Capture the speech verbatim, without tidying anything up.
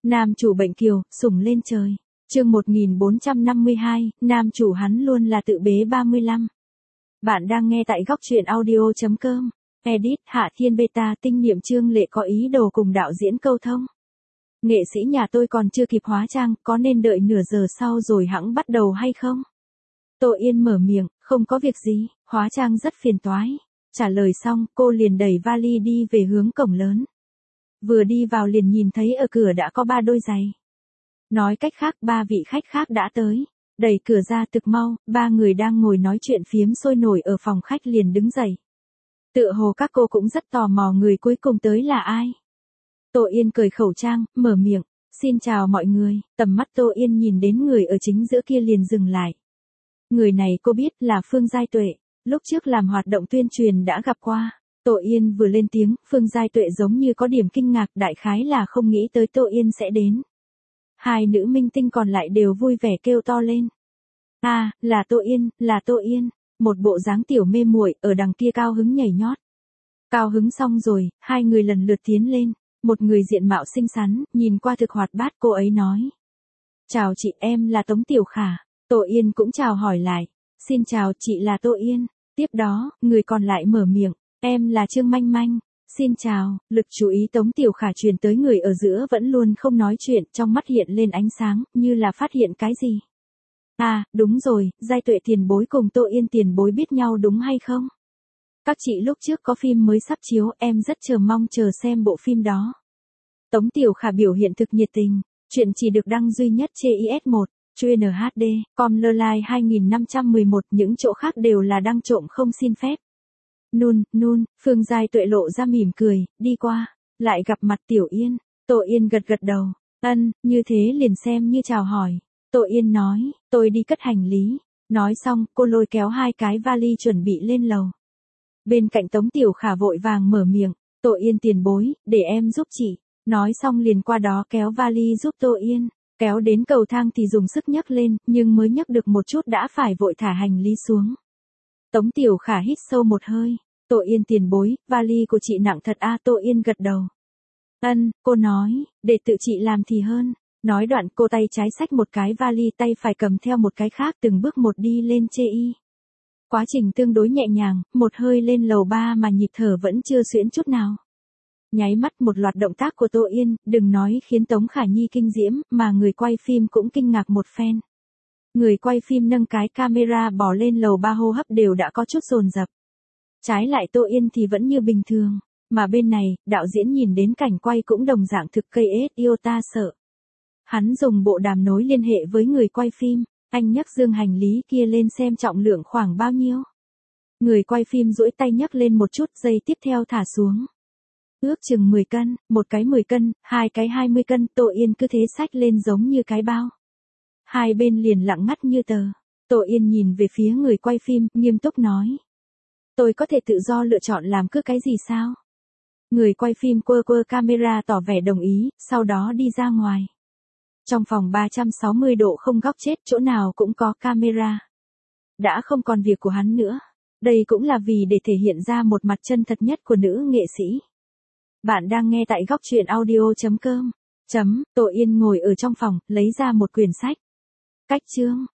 Nam chủ bệnh kiều, sủng lên trời. Chương một nghìn bốn trăm năm mươi hai, nam chủ hắn luôn là tự bế ba mươi lăm. Bạn đang nghe tại góc truyện audio chấm com. Edit Hạ Thiên Beta tinh niệm Trương Lệ có ý đồ cùng đạo diễn câu thông. Nghệ sĩ nhà tôi còn chưa kịp hóa trang, có nên đợi nửa giờ sau rồi hẵng bắt đầu hay không? Tô Yên mở miệng, không có việc gì, hóa trang rất phiền toái. Trả lời xong, cô liền đẩy vali đi về hướng cổng lớn. Vừa đi vào liền nhìn thấy ở cửa đã có ba đôi giày. Nói cách khác ba vị khách khác đã tới. Đẩy cửa ra thực mau, ba người đang ngồi nói chuyện phiếm sôi nổi ở phòng khách liền đứng dậy. Tựa hồ các cô cũng rất tò mò người cuối cùng tới là ai. Tô Yên cởi khẩu trang, mở miệng, xin chào mọi người, tầm mắt Tô Yên nhìn đến người ở chính giữa kia liền dừng lại. Người này cô biết là Phương Giai Tuệ, lúc trước làm hoạt động tuyên truyền đã gặp qua. Tô Yên vừa lên tiếng, Phương Giai Tuệ giống như có điểm kinh ngạc, đại khái là không nghĩ tới Tô Yên sẽ đến. Hai nữ minh tinh còn lại đều vui vẻ kêu to lên. À, là Tô Yên, là Tô Yên, một bộ dáng tiểu mê muội ở đằng kia cao hứng nhảy nhót. Cao hứng xong rồi, hai người lần lượt tiến lên, một người diện mạo xinh xắn, nhìn qua thực hoạt bát, cô ấy nói. Chào chị, em là Tống Tiểu Khả. Tô Yên cũng chào hỏi lại. Xin chào, chị là Tô Yên. Tiếp đó, người còn lại mở miệng, em là Trương Manh Manh. Xin chào, lực chú ý Tống Tiểu Khả truyền tới người ở giữa vẫn luôn không nói chuyện, trong mắt hiện lên ánh sáng, như là phát hiện cái gì. À, đúng rồi, Giai Tuệ tiền bối cùng Tô Yên tiền bối biết nhau đúng hay không? Các chị lúc trước có phim mới sắp chiếu, em rất chờ mong chờ xem bộ phim đó. Tống Tiểu Khả biểu hiện thực nhiệt tình, chuyện chỉ được đăng duy nhất trên i ét một, chuyên en hát đê, com lơ lai hai nghìn năm trăm mười một, những chỗ khác đều là đăng trộm không xin phép. Nun, nun, Phương Giai Tuệ lộ ra mỉm cười, đi qua, lại gặp mặt Tiểu Yên. Tô Yên gật gật đầu, ân, như thế liền xem như chào hỏi. Tô Yên nói, tôi đi cất hành lý. Nói xong, cô lôi kéo hai cái vali chuẩn bị lên lầu. Bên cạnh Tống Tiểu Khả vội vàng mở miệng, Tô Yên tiền bối, để em giúp chị. Nói xong liền qua đó kéo vali giúp Tô Yên. Kéo đến cầu thang thì dùng sức nhấc lên, nhưng mới nhấc được một chút đã phải vội thả hành lý xuống. Tống Tiểu Khả hít sâu một hơi. Tô Yên tiền bối, vali của chị nặng thật a. Tô Yên gật đầu. Ân, cô nói, để tự chị làm thì hơn. Nói đoạn cô tay trái xách một cái vali, tay phải cầm theo một cái khác, từng bước một đi lên chê y. Quá trình tương đối nhẹ nhàng, một hơi lên lầu ba mà nhịp thở vẫn chưa xuyễn chút nào. Nháy mắt một loạt động tác của Tô Yên, đừng nói khiến Tống Khả Nhi kinh diễm, mà người quay phim cũng kinh ngạc một phen. Người quay phim nâng cái camera bỏ lên lầu ba hô hấp đều đã có chút dồn dập. Trái lại Tô Yên thì vẫn như bình thường, mà bên này, đạo diễn nhìn đến cảnh quay cũng đồng dạng thực cây ết yêu ta sợ. Hắn dùng bộ đàm nối liên hệ với người quay phim, anh nhấc dương hành lý kia lên xem trọng lượng khoảng bao nhiêu. Người quay phim duỗi tay nhấc lên một chút, giây tiếp theo thả xuống. Ước chừng mười cân, một cái mười cân, hai cái hai mươi cân, Tô Yên cứ thế xách lên giống như cái bao. Hai bên liền lặng ngắt như tờ. Tô Yên nhìn về phía người quay phim, nghiêm túc nói. Tôi có thể tự do lựa chọn làm cứ cái gì sao? Người quay phim quơ quơ camera tỏ vẻ đồng ý, sau đó đi ra ngoài. Trong phòng ba trăm sáu mươi độ không góc chết, chỗ nào cũng có camera. Đã không còn việc của hắn nữa. Đây cũng là vì để thể hiện ra một mặt chân thật nhất của nữ nghệ sĩ. Bạn đang nghe tại góc truyện audio chấm com. Chấm, Tô Yên ngồi ở trong phòng, lấy ra một quyển sách. Cách chương,